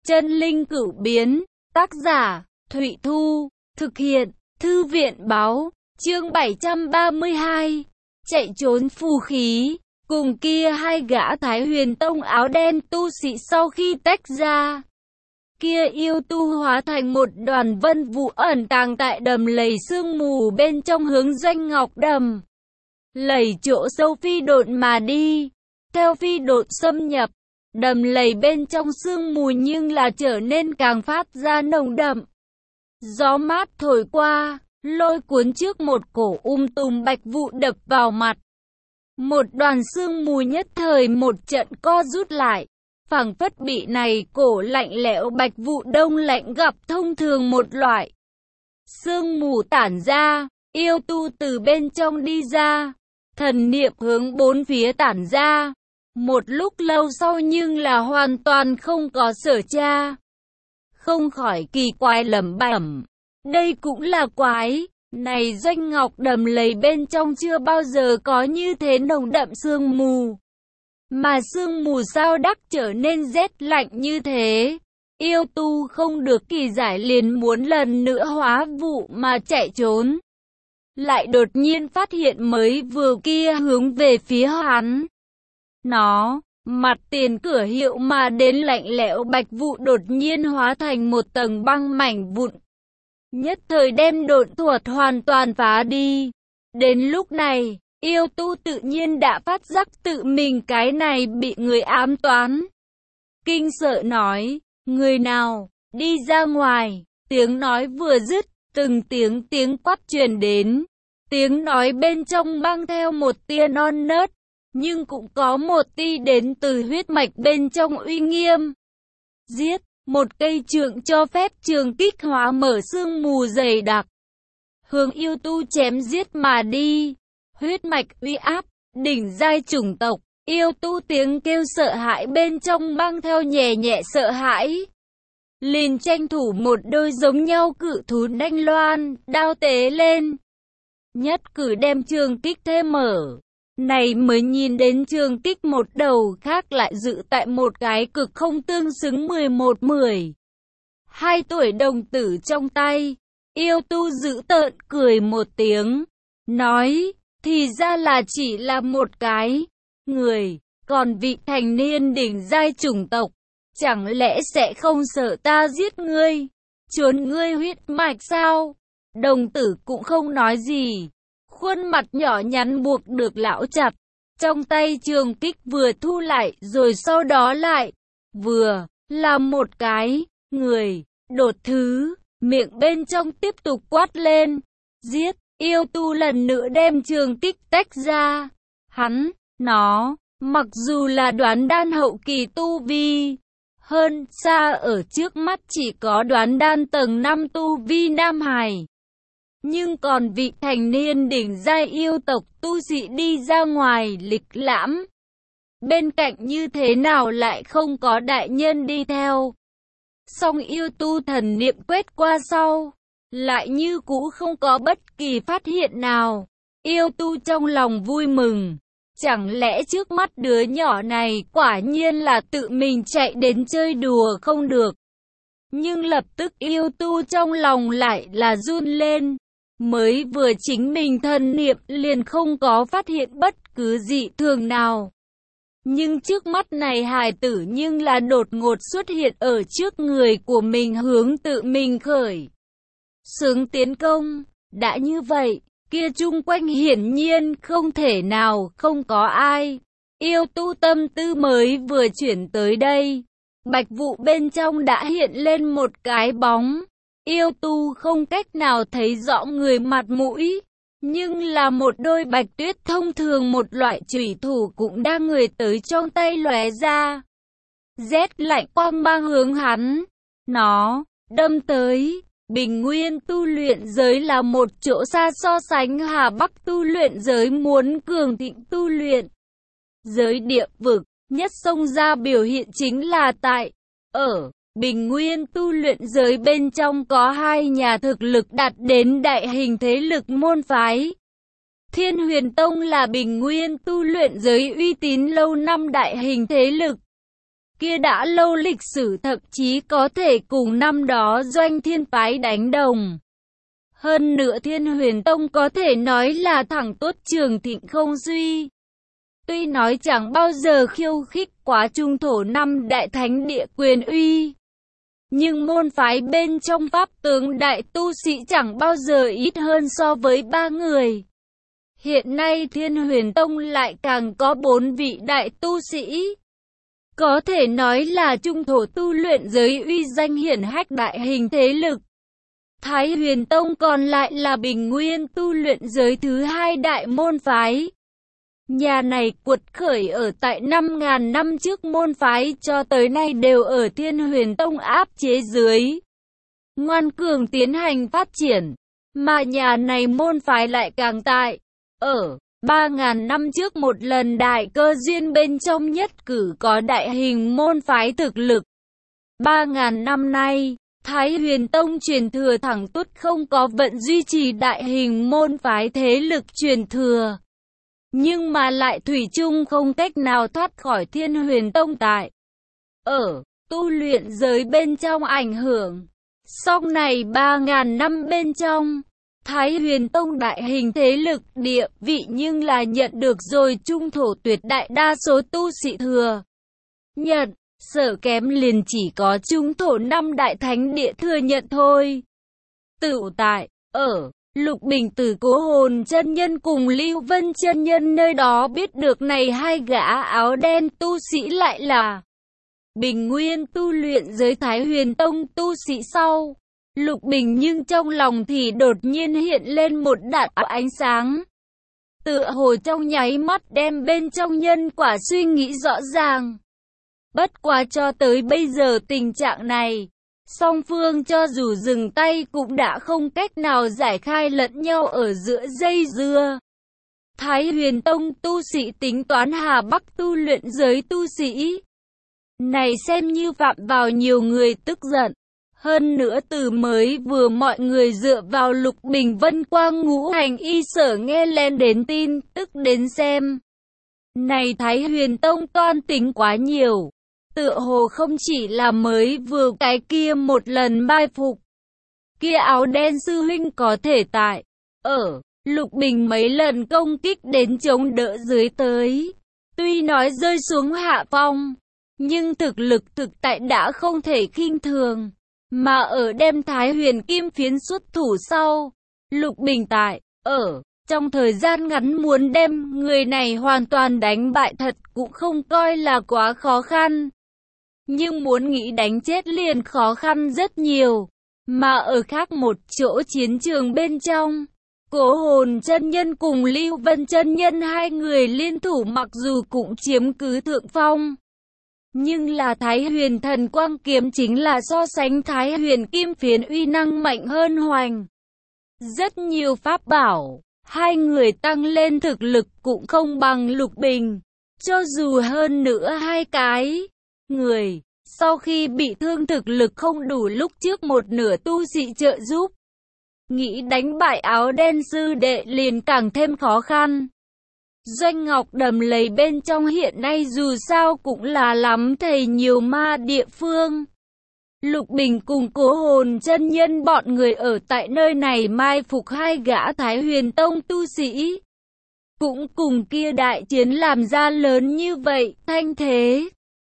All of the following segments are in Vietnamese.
Chân linh cửu biến, tác giả, Thụy Thu, thực hiện, Thư viện báo, chương 732, chạy trốn phù khí. Cùng kia hai gã Thái Huyền Tông áo đen tu sĩ sau khi tách ra, kia yêu tu hóa thành một đoàn vân vụ ẩn tàng tại đầm lầy sương mù bên trong hướng Doanh Ngọc Đầm lầy chỗ sâu phi độn mà đi. Theo phi độn xâm nhập, đầm lầy bên trong sương mù nhưng là trở nên càng phát ra nồng đậm. Gió mát thổi qua, lôi cuốn trước một cổ tùm bạch vụ đập vào mặt. Một đoàn sương mù nhất thời một trận co rút lại, phảng phất bị này cổ lạnh lẽo bạch vụ đông lạnh gặp thông thường một loại. Sương mù tản ra, yêu tu từ bên trong đi ra, thần niệm hướng bốn phía tản ra. Một lúc lâu sau nhưng là hoàn toàn không có sở tra. Không khỏi kỳ quái lẩm bẩm, đây cũng là quái, này Doanh Ngọc Đầm lầy bên trong chưa bao giờ có như thế nồng đậm sương mù. Mà sương mù sao đắc trở nên rét lạnh như thế. Yêu tu không được kỳ giải liền muốn lần nữa hóa vụ mà chạy trốn. Lại đột nhiên phát hiện mới vừa kia hướng về phía hắn. Nó, mặt tiền cửa hiệu mà đến lạnh lẽo bạch vụ đột nhiên hóa thành một tầng băng mảnh vụn. Nhất thời đem độn thuật hoàn toàn phá đi. Đến lúc này, yêu tu tự nhiên đã phát giác tự mình cái này bị người ám toán. Kinh sợ nói, người nào, đi ra ngoài. Tiếng nói vừa dứt, từng tiếng quát truyền đến. Tiếng nói bên trong mang theo một tia non nớt, nhưng cũng có một tia đến từ huyết mạch bên trong uy nghiêm. Giết, một cây trượng cho phép trường kích hóa mở sương mù dày đặc. Hướng yêu tu chém giết mà đi. Huyết mạch uy áp, đỉnh giai chủng tộc, yêu tu tiếng kêu sợ hãi bên trong mang theo nhẹ nhẹ sợ hãi. Liền tranh thủ một đôi giống nhau cự thú đanh loan, đao tế lên. Nhất cử đem trường kích thế mở. Này mới nhìn đến trường kích một đầu khác lại dự tại một cái cực không tương xứng 11-12 tuổi đồng tử trong tay. Yêu tu dữ tợn cười một tiếng, nói, thì ra là chỉ là một cái người, còn vị thành niên đỉnh giai chủng tộc, chẳng lẽ sẽ không sợ ta giết ngươi, trốn ngươi huyết mạch sao? Đồng tử cũng không nói gì. Khuôn mặt nhỏ nhắn buộc được lão chặt, trong tay trường kích vừa thu lại rồi sau đó lại, vừa, là một cái, người, đột thứ, miệng bên trong tiếp tục quát lên, giết, yêu tu lần nữa đem trường kích tách ra, hắn, nó, mặc dù là đoán đan hậu kỳ tu vi, hơn xa ở trước mắt chỉ có đoán đan tầng 5 tu vi nam hài. Nhưng còn vị thành niên đỉnh giai yêu tộc tu sĩ đi ra ngoài lịch lãm. Bên cạnh như thế nào lại không có đại nhân đi theo. Song yêu tu thần niệm quét qua sau, lại như cũ không có bất kỳ phát hiện nào. Yêu tu trong lòng vui mừng. Chẳng lẽ trước mắt đứa nhỏ này quả nhiên là tự mình chạy đến chơi đùa không được. Nhưng lập tức yêu tu trong lòng lại là run lên. Mới vừa chính mình thần niệm liền không có phát hiện bất cứ dị thường nào. Nhưng trước mắt này hài tử nhưng là đột ngột xuất hiện ở trước người của mình hướng tự mình khởi xướng tiến công. Đã như vậy, kia chung quanh hiển nhiên không thể nào không có ai. Yêu tu tâm tư mới vừa chuyển tới đây. Bạch vụ bên trong đã hiện lên một cái bóng. Yêu tu không cách nào thấy rõ người mặt mũi, nhưng là một đôi bạch tuyết thông thường một loại chủy thủ cũng đang người tới trong tay lóe ra. Rét lạnh quang mang hướng hắn, nó đâm tới. Bình nguyên tu luyện giới là một chỗ xa so sánh Hà Bắc tu luyện giới muốn cường thịnh tu luyện. Giới địa vực, nhất xông ra biểu hiện chính là tại, ở Bình nguyên tu luyện giới bên trong có hai nhà thực lực đạt đến đại hình thế lực môn phái. Thiên Huyền Tông là Bình nguyên tu luyện giới uy tín lâu năm đại hình thế lực. kia đã lâu lịch sử, thậm chí có thể cùng năm đó Doanh Thiên phái đánh đồng. Hơn nữa Thiên Huyền Tông có thể nói là thẳng tốt trường thịnh không suy. Tuy nói chẳng bao giờ khiêu khích quá trung thổ năm đại thánh địa quyền uy, nhưng môn phái bên trong pháp tướng đại tu sĩ chẳng bao giờ ít hơn so với 3 người. Hiện nay Thiên Huyền Tông lại càng có 4 vị đại tu sĩ. Có thể nói là trung thổ tu luyện giới uy danh hiển hách đại hình thế lực. Thái Huyền Tông còn lại là bình nguyên tu luyện giới thứ 2 đại môn phái. Nhà này quật khởi ở tại 5.000 năm trước, môn phái cho tới nay đều ở Thiên Huyền Tông áp chế dưới, ngoan cường tiến hành phát triển, mà nhà này môn phái lại càng tại ở 3.000 năm trước một lần đại cơ duyên bên trong nhất cử có đại hình môn phái thực lực. 3.000 năm nay, Thái Huyền Tông truyền thừa thẳng tút không có vận duy trì đại hình môn phái thế lực truyền thừa. Nhưng mà lại thủy chung không cách nào thoát khỏi Thiên Huyền Tông tại ở tu luyện giới bên trong ảnh hưởng. Sau này 3.000 năm bên trong, Thái Huyền Tông đại hình thế lực địa vị nhưng là nhận được rồi trung thổ tuyệt đại đa số tu sĩ thừa nhận, sở kém liền chỉ có trung thổ 5 đại thánh địa thừa nhận thôi. Tựu tại ở Lục Bình từ Cố Hồn chân nhân cùng Lưu Vân chân nhân nơi đó biết được này 2 gã áo đen tu sĩ lại là bình nguyên tu luyện giới Thái Huyền Tông tu sĩ sau. Lục Bình nhưng trong lòng thì đột nhiên hiện lên một đạo ánh sáng, tựa hồ trong nháy mắt đem bên trong nhân quả suy nghĩ rõ ràng. Bất quá cho tới bây giờ tình trạng này, song phương cho dù dừng tay cũng đã không cách nào giải khai lẫn nhau ở giữa dây dưa. Thái Huyền Tông tu sĩ tính toán Hà Bắc tu luyện giới tu sĩ này xem như phạm vào nhiều người tức giận. Hơn nữa từ mới vừa mọi người dựa vào Lục Bình Vân Quang ngũ hành y sở nghe lên đến tin tức đến xem. Này Thái Huyền Tông toan tính quá nhiều. Tựa hồ không chỉ là mới vừa cái kia một lần mai phục. Kia áo đen sư huynh có thể tại ở Lục Bình mấy lần công kích đến chống đỡ dưới tới. Tuy nói rơi xuống hạ phong, nhưng thực lực thực tại đã không thể khinh thường. Mà ở đêm Thái Huyền Kim Phiến xuất thủ sau, Lục Bình tại ở trong thời gian ngắn muốn đem người này hoàn toàn đánh bại thật cũng không coi là quá khó khăn. Nhưng muốn nghĩ đánh chết liền khó khăn rất nhiều. Mà ở khác một chỗ chiến trường bên trong, Cố Hồn chân nhân cùng Lưu Vân chân nhân 2 người liên thủ mặc dù cũng chiếm cứ thượng phong. Nhưng là Thái Huyền Thần Quang Kiếm chính là so sánh Thái Huyền Kim Phiến uy năng mạnh hơn hoành rất nhiều pháp bảo. 2 người tăng lên thực lực cũng không bằng Lục Bình. Cho dù hơn nữa 2 cái người sau khi bị thương thực lực không đủ lúc trước một nửa tu sĩ trợ giúp, nghĩ đánh bại áo đen sư đệ liền càng thêm khó khăn. Doanh Ngọc Đầm Lầy bên trong hiện nay dù sao cũng là lắm thầy nhiều ma địa phương. Lục Bình cùng Cố Hồn chân nhân bọn người ở tại nơi này mai phục 2 gã Thái Huyền Tông tu sĩ. Cũng cùng kia đại chiến làm ra lớn như vậy, thanh thế.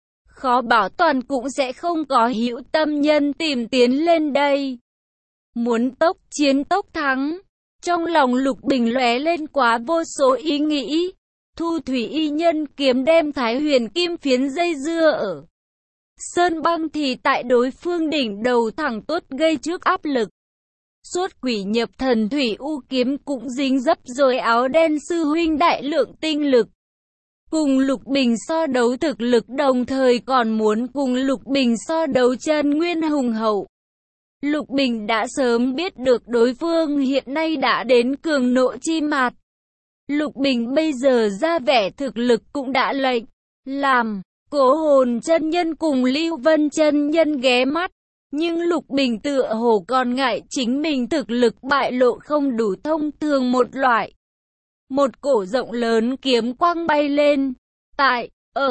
Khó bảo toàn cũng sẽ không có hữu tâm nhân tìm tiến lên đây. Muốn tốc chiến tốc thắng. Trong lòng Lục Bình lóe lên quá vô số ý nghĩ. Thu thủy y nhân kiếm đem Thái Huyền Kim Phiến dây dưa ở sơn băng thì tại đối phương đỉnh đầu thẳng tốt gây trước áp lực. Suốt quỷ nhập thần thủy u kiếm cũng dính dấp rồi áo đen sư huynh đại lượng tinh lực. Cùng Lục Bình so đấu thực lực đồng thời còn muốn cùng Lục Bình so đấu chân nguyên hùng hậu. Lục Bình đã sớm biết được đối phương hiện nay đã đến cường nộ chi mạt. Lục Bình bây giờ ra vẻ thực lực cũng đã lệnh làm Cố Hồn chân nhân cùng Lưu Vân chân nhân ghé mắt. Nhưng Lục Bình tựa hồ còn ngại chính mình thực lực bại lộ không đủ thông thường một loại. Một cổ rộng lớn kiếm quang bay lên. Tại ở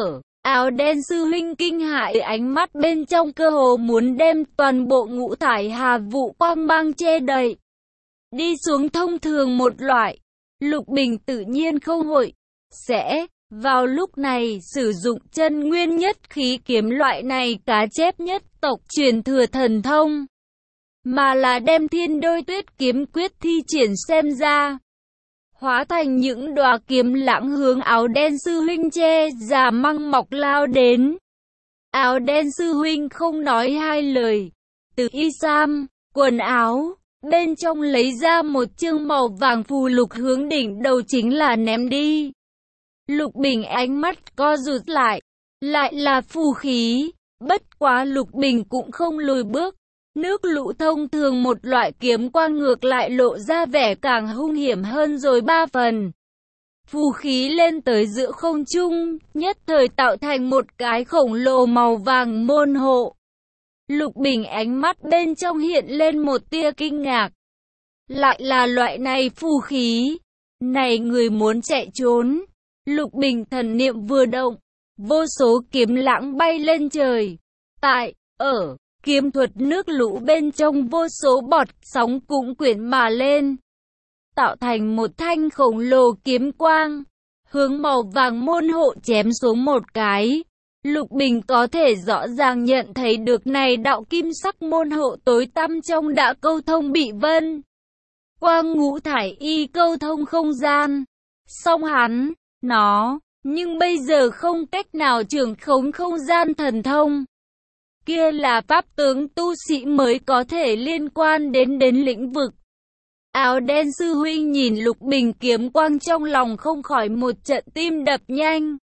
Áo đen sư huynh kinh hãi, ánh mắt bên trong cơ hồ muốn đem toàn bộ ngũ thải hà vụ quang mang che đậy. Đi xuống thông thường một loại, Lục Bình tự nhiên không hội sẽ vào lúc này sử dụng chân nguyên nhất khí kiếm loại này cá chép nhất tộc truyền thừa thần thông, mà là đem thiên đôi tuyết kiếm quyết thi triển xem ra. Hóa thành những đóa kiếm lãng hướng áo đen sư huynh che giả măng mọc lao đến. Áo đen sư huynh không nói hai lời, từ y sam, quần áo, bên trong lấy ra một chương màu vàng phù lục hướng đỉnh đầu chính là ném đi. Lục Bình ánh mắt co rụt lại là phù khí, bất quá Lục Bình cũng không lùi bước. Nước lũ thông thường một loại kiếm quang ngược lại lộ ra vẻ càng hung hiểm hơn rồi 3 phần. Phù khí lên tới giữa không trung, nhất thời tạo thành một cái khổng lồ màu vàng môn hộ. Lục Bình ánh mắt bên trong hiện lên một tia kinh ngạc. Lại là loại này phù khí. Này người muốn chạy trốn. Lục Bình thần niệm vừa động, vô số kiếm lãng bay lên trời. Kiếm thuật nước lũ bên trong vô số bọt sóng cũng quyển mà lên, tạo thành một thanh khổng lồ kiếm quang, hướng màu vàng môn hộ chém xuống một cái. Lục Bình có thể rõ ràng nhận thấy được này đạo kim sắc môn hộ tối tăm trong đã câu thông bị vân quang ngũ thải y câu thông không gian. Song nhưng bây giờ không cách nào trưởng khống không gian thần thông. Kia là pháp tướng tu sĩ mới có thể liên quan đến lĩnh vực. Áo đen sư huynh nhìn Lục Bình kiếm quang trong lòng không khỏi một trận tim đập nhanh.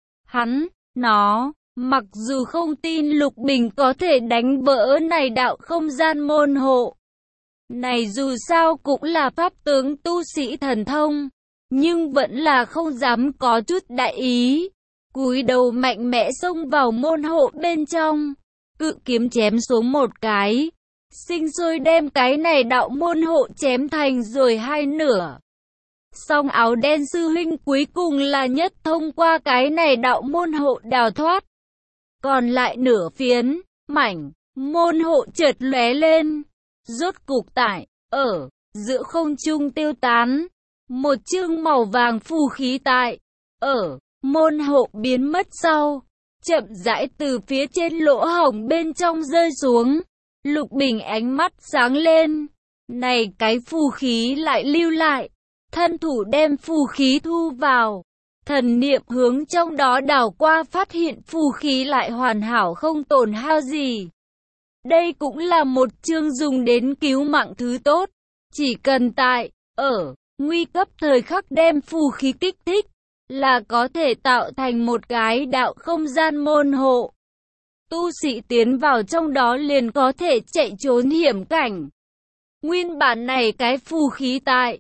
Mặc dù không tin Lục Bình có thể đánh vỡ này đạo không gian môn hộ. Này dù sao cũng là pháp tướng tu sĩ thần thông, nhưng vẫn là không dám có chút đại ý. Cúi đầu mạnh mẽ xông vào môn hộ bên trong. Cự kiếm chém xuống một cái, sinh sôi đem cái này đạo môn hộ chém thành rồi hai nửa. Song áo đen sư huynh cuối cùng là nhất thông qua cái này đạo môn hộ đào thoát. Còn lại nửa phiến, mảnh, môn hộ chợt lóe lên, rốt cục giữa không trung tiêu tán. Một chương màu vàng phù khí môn hộ biến mất sau, chậm rãi từ phía trên lỗ hổng bên trong rơi xuống. Lục Bình ánh mắt sáng lên. Này cái phù khí lại lưu lại. Thân thủ đem phù khí thu vào. Thần niệm hướng trong đó đảo qua phát hiện phù khí lại hoàn hảo không tổn hao gì. Đây cũng là một chương dùng đến cứu mạng thứ tốt. Chỉ cần nguy cấp thời khắc đem phù khí kích thích, là có thể tạo thành một cái đạo không gian môn hộ. Tu sĩ tiến vào trong đó liền có thể chạy trốn hiểm cảnh. Nguyên bản này cái phù khí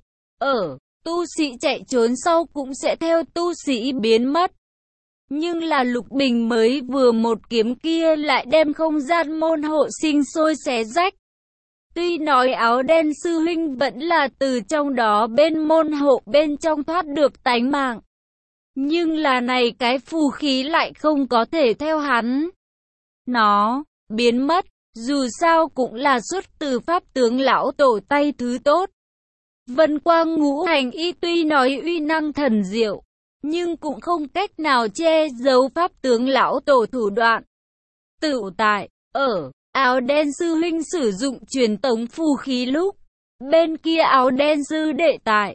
tu sĩ chạy trốn sau cũng sẽ theo tu sĩ biến mất. Nhưng là Lục Bình mới vừa một kiếm kia lại đem không gian môn hộ sinh sôi xé rách. Tuy nói áo đen sư huynh vẫn là từ trong đó bên môn hộ bên trong thoát được tánh mạng. Nhưng là này cái phù khí lại không có thể theo hắn. Nó biến mất, dù sao cũng là xuất từ pháp tướng lão tổ tay thứ tốt. Vân quang ngũ hành y tuy nói uy năng thần diệu, nhưng cũng không cách nào che giấu pháp tướng lão tổ thủ đoạn. Tự tại, áo đen sư huynh sử dụng truyền tống phù khí lúc, bên kia áo đen sư đệ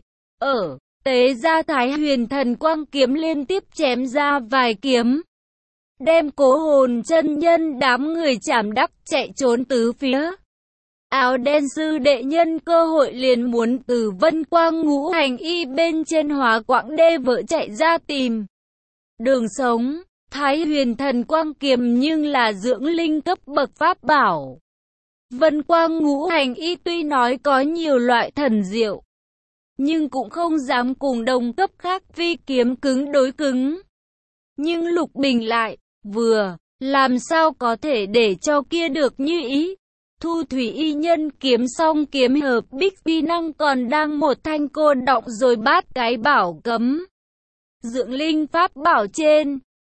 tế ra Thái Huyền Thần Quang kiếm liên tiếp chém ra vài kiếm, đem Cố Hồn chân nhân đám người chảm đắc chạy trốn tứ phía. Áo đen sư đệ nhân cơ hội liền muốn từ Vân Quang ngũ hành y bên trên Hóa Quảng Đê vợ chạy ra tìm đường sống. Thái Huyền Thần Quang kiếm nhưng là dưỡng linh cấp bậc pháp bảo. Vân Quang ngũ hành y tuy nói có nhiều loại thần diệu, nhưng cũng không dám cùng đồng cấp khác vi kiếm cứng đối cứng. Nhưng Lục Bình lại làm sao có thể để cho kia được như ý. Thu thủy y nhân kiếm song kiếm hợp bích vi năng còn đang một thanh cô động rồi bát cái bảo cấm dưỡng linh pháp bảo trên.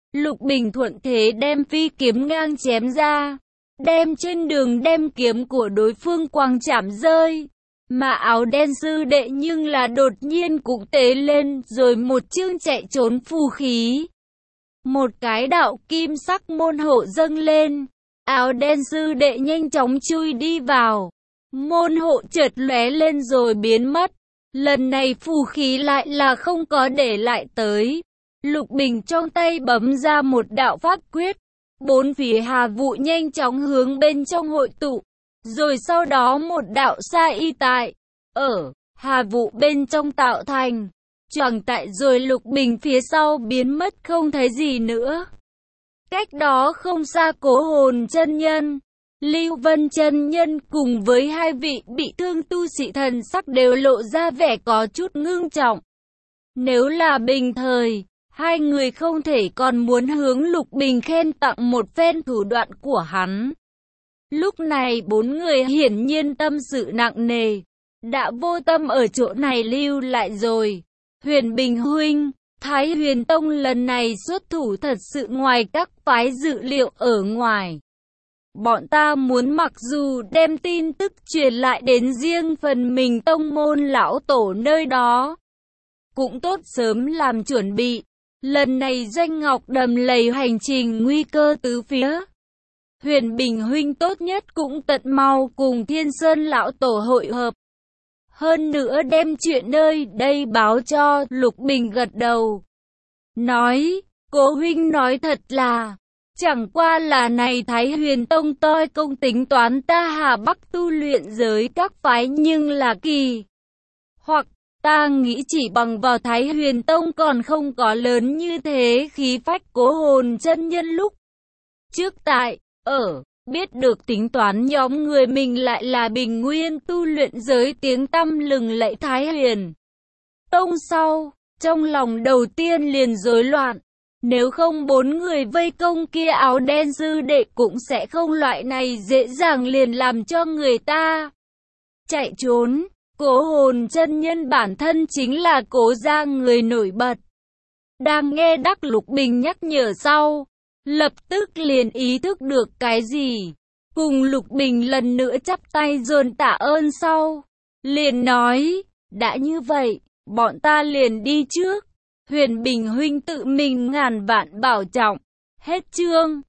Lục Bình thuận thế đem phi kiếm ngang chém ra, đem trên đường đem kiếm của đối phương quăng chạm rơi. Mà áo đen sư đệ nhưng là đột nhiên cũng tế lên rồi một chương chạy trốn phù khí. Một cái đạo kim sắc môn hộ dâng lên, áo đen sư đệ nhanh chóng chui đi vào. Môn hộ chợt lóe lên rồi biến mất. Lần này phù khí lại là không có để lại tới. Lục Bình trong tay bấm ra một đạo pháp quyết. Bốn phía hà vụ nhanh chóng hướng bên trong hội tụ. Rồi sau đó một đạo sa y tại ở hà vụ bên trong tạo thành choàng tại, rồi Lục Bình phía sau biến mất không thấy gì nữa. Cách đó không xa Cố Hồn chân nhân, Lưu Vân chân nhân cùng với hai vị bị thương tu sĩ thần sắc đều lộ ra vẻ có chút ngưng trọng. Nếu là bình thời, hai người không thể còn muốn hướng Lục Bình khen tặng một phen thủ đoạn của hắn. Lúc này bốn người hiển nhiên tâm sự nặng nề, đã vô tâm ở chỗ này lưu lại rồi. Huyền Bình huynh, Thái Huyền Tông lần này xuất thủ thật sự ngoài các phái dự liệu ở ngoài. Bọn ta muốn mặc dù đem tin tức truyền lại đến riêng phần mình tông môn lão tổ nơi đó, cũng tốt sớm làm chuẩn bị. Lần này Doanh Ngọc đầm lầy hành trình nguy cơ tứ phía. Huyền Bình huynh tốt nhất cũng tận mau cùng Thiên Sơn lão tổ hội hợp. Hơn nữa đem chuyện nơi đây báo cho. Lục Bình gật đầu, nói, Cố huynh nói thật là, chẳng qua là này Thái Huyền Tông toi công tính toán ta Hà Bắc tu luyện giới các phái nhưng là kỳ. Hoặc, ta nghĩ chỉ bằng vào Thái Huyền Tông còn không có lớn như thế khí phách. Cố Hồn chân nhân lúc trước tại ở biết được tính toán nhóm người mình lại là bình nguyên tu luyện giới tiếng tăm lừng lẫy Thái Huyền Tông sau, trong lòng đầu tiên liền rối loạn. Nếu không bốn người vây công kia áo đen sư đệ cũng sẽ không loại này dễ dàng liền làm cho người ta chạy trốn. Cố Hồn chân nhân bản thân chính là Cố gia người nổi bật. Đang nghe đắc Lục Bình nhắc nhở sau, lập tức liền ý thức được cái gì. Cùng Lục Bình lần nữa chắp tay dồn tạ ơn sau, liền nói, đã như vậy, bọn ta liền đi trước. Huyền Bình huynh tự mình ngàn vạn bảo trọng. Hết chương.